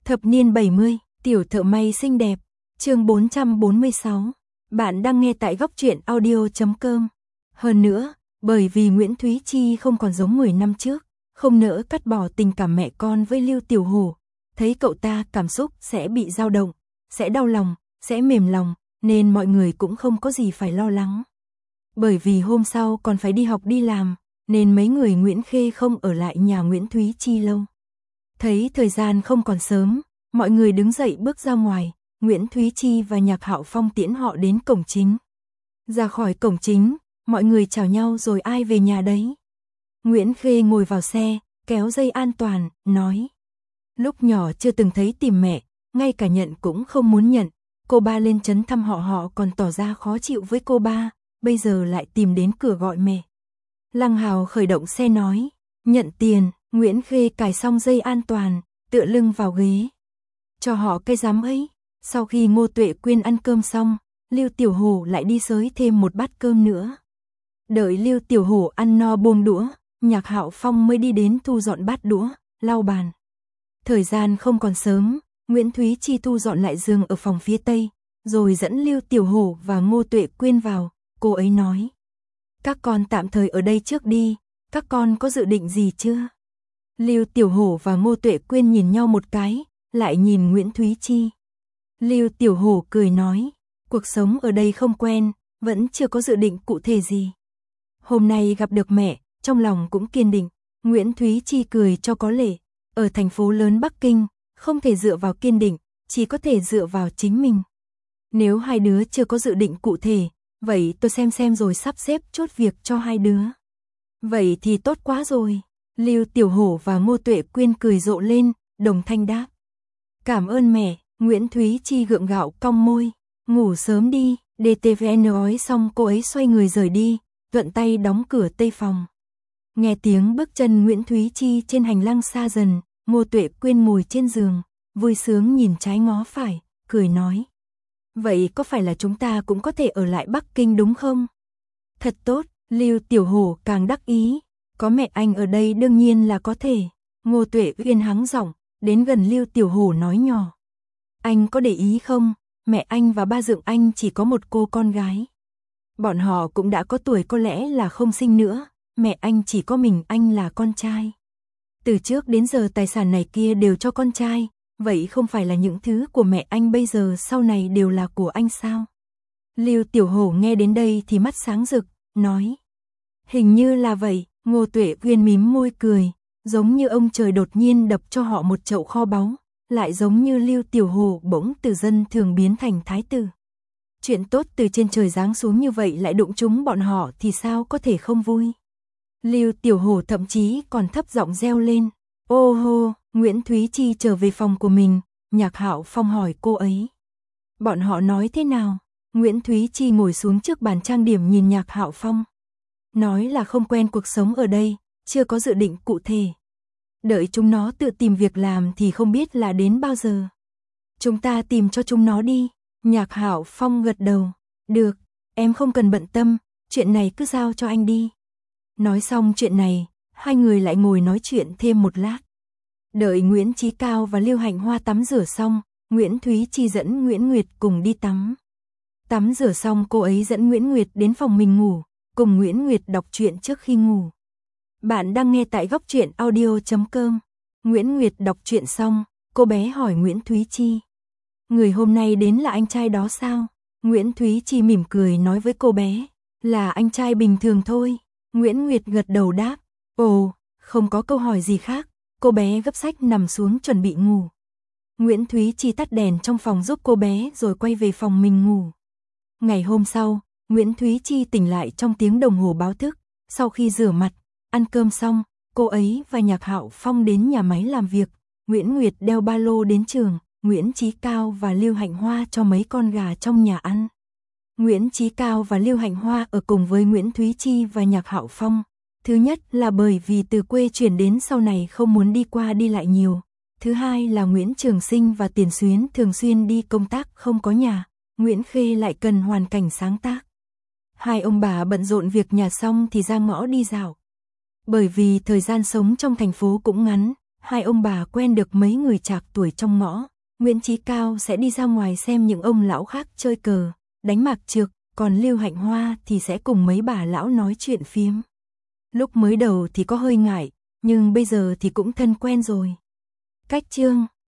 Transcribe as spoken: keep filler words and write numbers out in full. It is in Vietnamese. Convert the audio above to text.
Thập niên bảy mươi, tiểu thợ may xinh đẹp, chương bốn trăm bốn mươi sáu. Bạn đang nghe tại góc truyện audio chấm com. Hơn nữa, bởi vì Nguyễn Thúy Chi không còn giống mười năm trước, không nỡ cắt bỏ tình cảm mẹ con với Lưu Tiểu Hổ, thấy cậu ta cảm xúc sẽ bị dao động, sẽ đau lòng, sẽ mềm lòng, nên mọi người cũng không có gì phải lo lắng. Bởi vì hôm sau còn phải đi học đi làm, nên mấy người Nguyễn Khê không ở lại nhà Nguyễn Thúy Chi lâu. Thấy thời gian không còn sớm, mọi người đứng dậy bước ra ngoài, Nguyễn Thúy Chi và Nhạc Hạo Phong tiễn họ đến cổng chính. Ra khỏi cổng chính, mọi người chào nhau rồi ai về nhà đấy. Nguyễn Khê ngồi vào xe, kéo dây an toàn, nói. Lúc nhỏ chưa từng thấy tìm mẹ, ngay cả nhận cũng không muốn nhận. Cô ba lên trấn thăm họ họ còn tỏ ra khó chịu với cô ba, bây giờ lại tìm đến cửa gọi mẹ. Lăng Hào khởi động xe nói, nhận tiền. Nguyễn Khê cài xong dây an toàn, tựa lưng vào ghế. Cho họ cái dám ấy. Sau khi Ngô Tuệ Quyên ăn cơm xong, Lưu Tiểu Hổ lại đi xới thêm một bát cơm nữa. Đợi Lưu Tiểu Hổ ăn no buông đũa, Nhạc Hạo Phong mới đi đến thu dọn bát đũa, lau bàn. Thời gian không còn sớm, Nguyễn Thúy Chi thu dọn lại giường ở phòng phía tây, rồi dẫn Lưu Tiểu Hổ và Ngô Tuệ Quyên vào. Cô ấy nói, các con tạm thời ở đây trước đi, các con có dự định gì chưa? Lưu Tiểu Hổ và Ngô Tuệ Quyên nhìn nhau một cái, lại nhìn Nguyễn Thúy Chi. Lưu Tiểu Hổ cười nói, cuộc sống ở đây không quen, vẫn chưa có dự định cụ thể gì. Hôm nay gặp được mẹ, trong lòng cũng kiên định. Nguyễn Thúy Chi cười cho có lệ, ở thành phố lớn Bắc Kinh, không thể dựa vào kiên định, chỉ có thể dựa vào chính mình. Nếu hai đứa chưa có dự định cụ thể, vậy tôi xem xem rồi sắp xếp chốt việc cho hai đứa. Vậy thì tốt quá rồi. Lưu Tiểu Hổ và Ngô Tuệ Quyên cười rộ lên, đồng thanh đáp. Cảm ơn mẹ. Nguyễn Thúy Chi gượng gạo cong môi, ngủ sớm đi. đê tê vê en nói xong cô ấy xoay người rời đi, thuận tay đóng cửa tây phòng. Nghe tiếng bước chân Nguyễn Thúy Chi trên hành lang xa dần, Ngô Tuệ Quyên ngồi trên giường, vui sướng nhìn trái ngó phải, cười nói. Vậy có phải là chúng ta cũng có thể ở lại Bắc Kinh đúng không? Thật tốt. Lưu Tiểu Hổ càng đắc ý. Có mẹ anh ở đây đương nhiên là có thể. Ngô Tuệ Uyên hắng giọng, đến gần Lưu Tiểu Hổ nói nhỏ. Anh có để ý không, mẹ anh và ba dượng anh chỉ có một cô con gái. Bọn họ cũng đã có tuổi có lẽ là không sinh nữa, mẹ anh chỉ có mình anh là con trai. Từ trước đến giờ tài sản này kia đều cho con trai, vậy không phải là những thứ của mẹ anh bây giờ sau này đều là của anh sao? Lưu Tiểu Hổ nghe đến đây thì mắt sáng rực, nói. Hình như là vậy. Ngô Tuệ Uyên mím môi cười, giống như ông trời đột nhiên đập cho họ một chậu kho báu, lại giống như Lưu Tiểu Hổ bỗng từ dân thường biến thành thái tử. Chuyện tốt từ trên trời giáng xuống như vậy lại đụng trúng bọn họ thì sao có thể không vui. Lưu Tiểu Hổ thậm chí còn thấp giọng reo lên. Ô hô. Nguyễn Thúy Chi trở về phòng của mình, Nhạc Hạo Phong hỏi cô ấy. Bọn họ nói thế nào? Nguyễn Thúy Chi ngồi xuống trước bàn trang điểm nhìn Nhạc Hạo Phong. Nói là không quen cuộc sống ở đây, chưa có dự định cụ thể. Đợi chúng nó tự tìm việc làm thì không biết là đến bao giờ. Chúng ta tìm cho chúng nó đi. Nhạc Hạo Phong gật đầu. Được, em không cần bận tâm, chuyện này cứ giao cho anh đi. Nói xong chuyện này, hai người lại ngồi nói chuyện thêm một lát. Đợi Nguyễn Chí Cao và Lưu Hạnh Hoa tắm rửa xong, Nguyễn Thúy Chi dẫn Nguyễn Nguyệt cùng đi tắm. Tắm rửa xong cô ấy dẫn Nguyễn Nguyệt đến phòng mình ngủ, cùng Nguyễn Nguyệt đọc truyện trước khi ngủ. Bạn đang nghe tại góc truyện audio chấm com. Nguyễn Nguyệt đọc truyện xong, cô bé hỏi Nguyễn Thúy Chi. Người hôm nay đến là anh trai đó sao? Nguyễn Thúy Chi mỉm cười nói với cô bé. Là anh trai bình thường thôi. Nguyễn Nguyệt gật đầu đáp. Ồ, không có câu hỏi gì khác. Cô bé gấp sách nằm xuống chuẩn bị ngủ. Nguyễn Thúy Chi tắt đèn trong phòng giúp cô bé rồi quay về phòng mình ngủ. Ngày hôm sau, Nguyễn Thúy Chi tỉnh lại trong tiếng đồng hồ báo thức. Sau khi rửa mặt, ăn cơm xong, cô ấy và Nhạc Hạo Phong đến nhà máy làm việc. Nguyễn Nguyệt đeo ba lô đến trường, Nguyễn Chí Cao và Lưu Hạnh Hoa cho mấy con gà trong nhà ăn. Nguyễn Chí Cao và Lưu Hạnh Hoa ở cùng với Nguyễn Thúy Chi và Nhạc Hạo Phong. Thứ nhất là bởi vì từ quê chuyển đến sau này không muốn đi qua đi lại nhiều. Thứ hai là Nguyễn Trường Sinh và Tiền Xuyến thường xuyên đi công tác không có nhà. Nguyễn Khê lại cần hoàn cảnh sáng tác. Hai ông bà bận rộn việc nhà xong thì ra ngõ đi dạo. Bởi vì thời gian sống trong thành phố cũng ngắn, Hai ông bà quen được mấy người trạc tuổi trong ngõ, Nguyễn Chí Cao sẽ đi ra ngoài xem những ông lão khác chơi cờ, đánh mạc trược, còn Lưu Hạnh Hoa thì sẽ cùng mấy bà lão nói chuyện phiếm. Lúc mới đầu thì có hơi ngại, nhưng bây giờ thì cũng thân quen rồi. Cách chương